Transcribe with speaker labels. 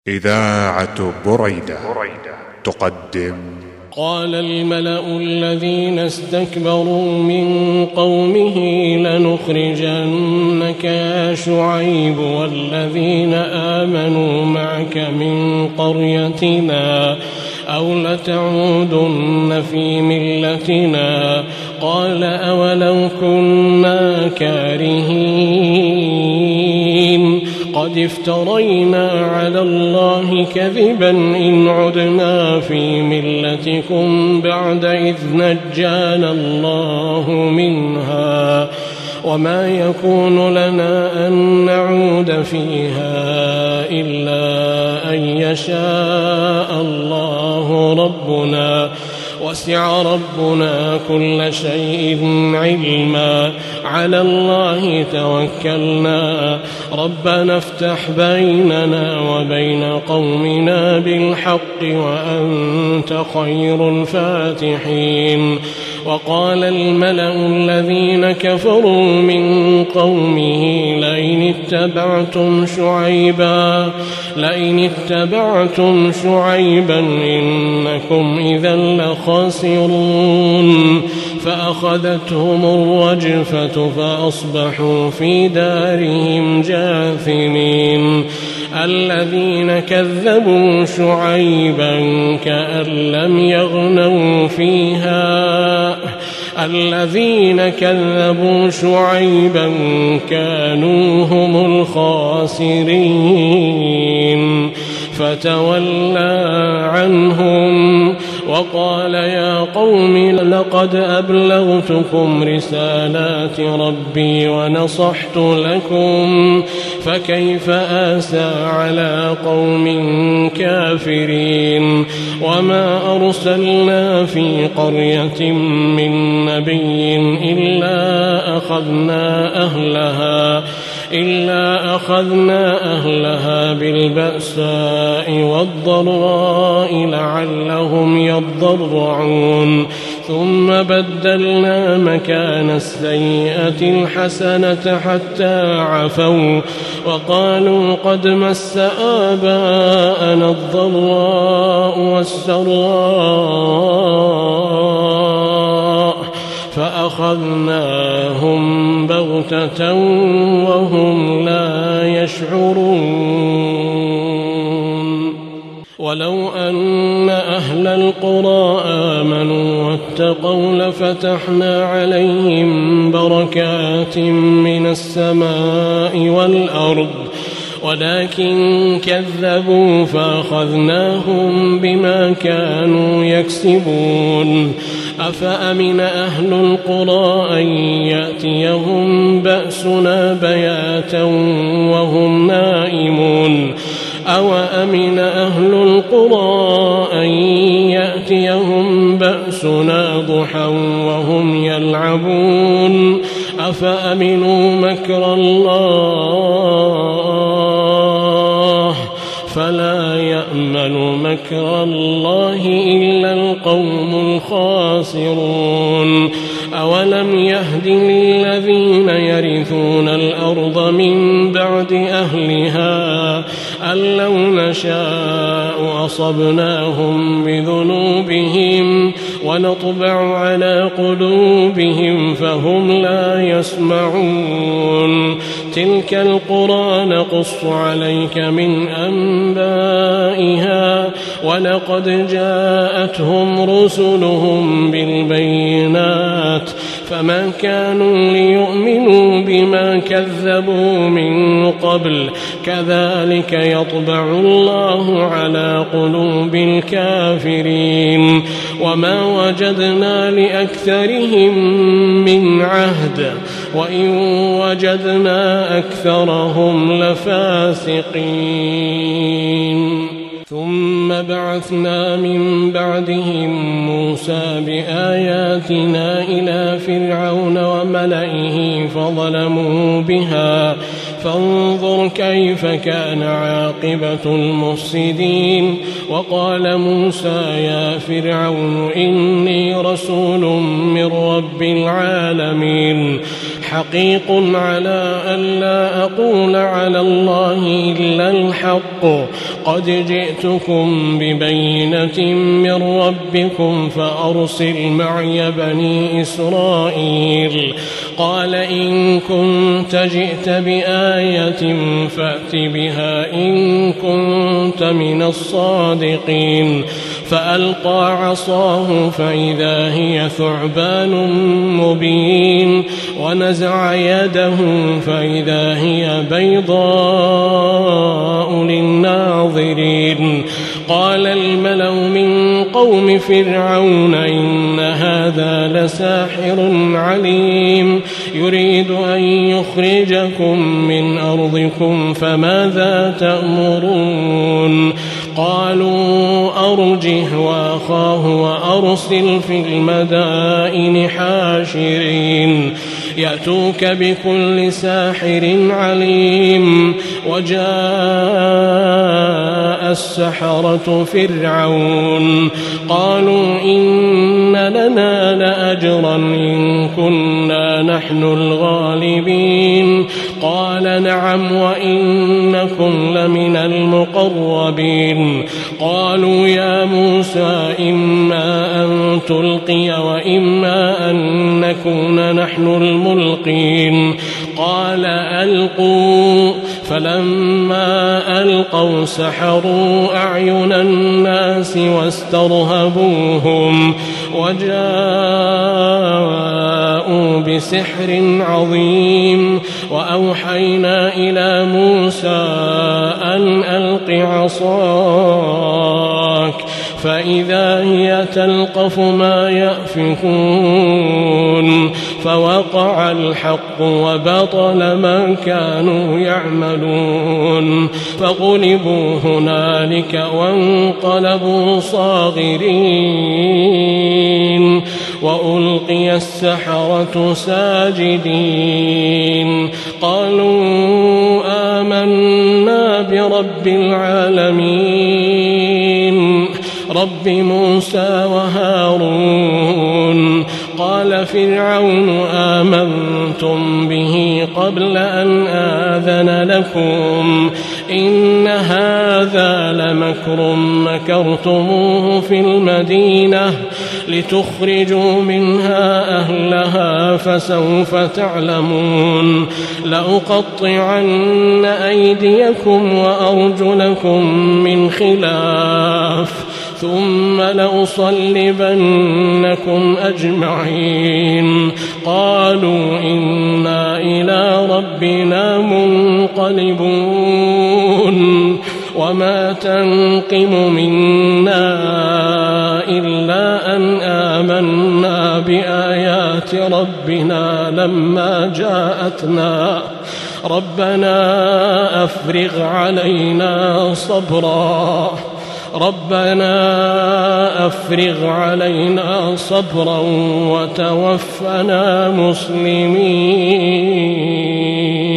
Speaker 1: إذاعة بريدة تقدم.
Speaker 2: قال الملأ الذين استكبروا من قومه لنخرجنك يا شعيب والذين آمنوا معك من قريتنا أو لتعودن في ملتنا. قال أولو كنا كارهين قد افترينا على الله كذبا إن عدنا في ملتكم بعد إذ نجانا الله منها وما يكون لنا أن نعود فيها إلا أن يشاء الله ربنا وسع ربنا كل شيء علما على الله توكلنا ربنا افتح بيننا وبين قومنا بالحق وأنت خير الفاتحين. وقال الملأ الذين كفروا من قومه لئن اتبعتم شعيبا إنكم إذا لخاسرون. فأخذتهم الرجفة فأصبحوا في دارهم جاثمين. الذين كذبوا شعيبا كأن لم يغنوا فيها الذين كذبوا شعيبا كانوا هم الخاسرين. فتولى عنهم وقال يا قوم لقد أبلغتكم رسالات ربي ونصحت لكم فكيف آسى على قوم كافرين. وما أرسلنا في قرية من نبي إلا أخذنا أهلها بالبأساء والضراء لعلهم يضرعون. ثم بدلنا مكان السيئة الحسنة حتى عفوا وقالوا قد مس آباءنا الضراء والسراء فأخذناهم بغتة وهم لا يشعرون. ولو أن أهل القرى آمنوا واتقوا لفتحنا عليهم بركات من السماء والأرض ولكن كذبوا فأخذناهم بما كانوا يكسبون. أفأمن أهل القرى أن يأتيهم بأسنا بياتا وهم نائمون أو أمن أهل القرى أن يأتيهم بأسنا ضحى وهم يلعبون. أفأمنوا مكر الله فلا يأمن مكر الله إلا القوم الخاسرون. أولم يهد للذين يرثون الأرض من بعد أهلها أن لو نشاء أصبناهم بذنوبهم ونطبع على قلوبهم فهم لا يسمعون. تلك القرى نقص عليك من أنبائها ولقد جاءتهم رسلهم بالبينات فما كانوا ليؤمنوا بما كذبوا من قبل كذلك يطبع الله على قلوب الكافرين. وما وجدنا لأكثرهم من عهد وإن وجدنا أكثرهم لفاسقين. ثم بعثنا من بعدهم موسى بآياتنا إلى فرعون وملئه فظلموا بها فانظر كيف كان عاقبة المفسدين. وقال موسى يا فرعون إني رسول من رب العالمين حقيق على أن لا أقول على الله إلا الحق قد جئتكم ببينة من ربكم فأرسل معي بني إسرائيل. قال إن كنت جئت بآية فأت بها إن كنت من الصادقين. فألقى عصاه فإذا هي ثعبان مبين ونزع يده فإذا هي بيضاء للناظرين. قال الملأ من قوم فرعون إن هذا لساحر عليم يريد أن يخرجكم من أرضكم فماذا تأمرون؟ قالوا أرجه وأخاه وأرسل في المدائن حاشرين يأتوك بكل ساحر عليم. وجاء السحرة فرعون قالوا إن لنا لأجرا إن كنا نحن الغالبين. قال نعم وإنكم لمن المقربين. قالوا يا موسى إما أن تلقي وإما أن نكون نحن الملقين. قال ألقوا. فلما ألقوا سحروا أعين الناس واسترهبوهم وجاءوا بسحر عظيم. وأوحينا إلى موسى أن ألق عصاك فإذا هي تلقف ما يأفكون. فوقع الحق وبطل ما كانوا يعملون. فغلبوا هنالك وانقلبوا صاغرين وألقي السحرة ساجدين. قالوا آمنا برب العالمين رب موسى وهارون. قال فرعون آمنتم به قبل أن آذن لكم إن هذا لمكر مكرتموه في المدينة لتخرجوا منها أهلها فسوف تعلمون. لأقطعن أيديكم وأرجلكم من خلاف ثم لأصلبنكم أجمعين. قالوا إنا إلى ربنا منقلبون. وما تنقم منا إلا أن آمنا بآيات ربنا لما جاءتنا ربنا أفرغ علينا صبرا وتوفنا مسلمين.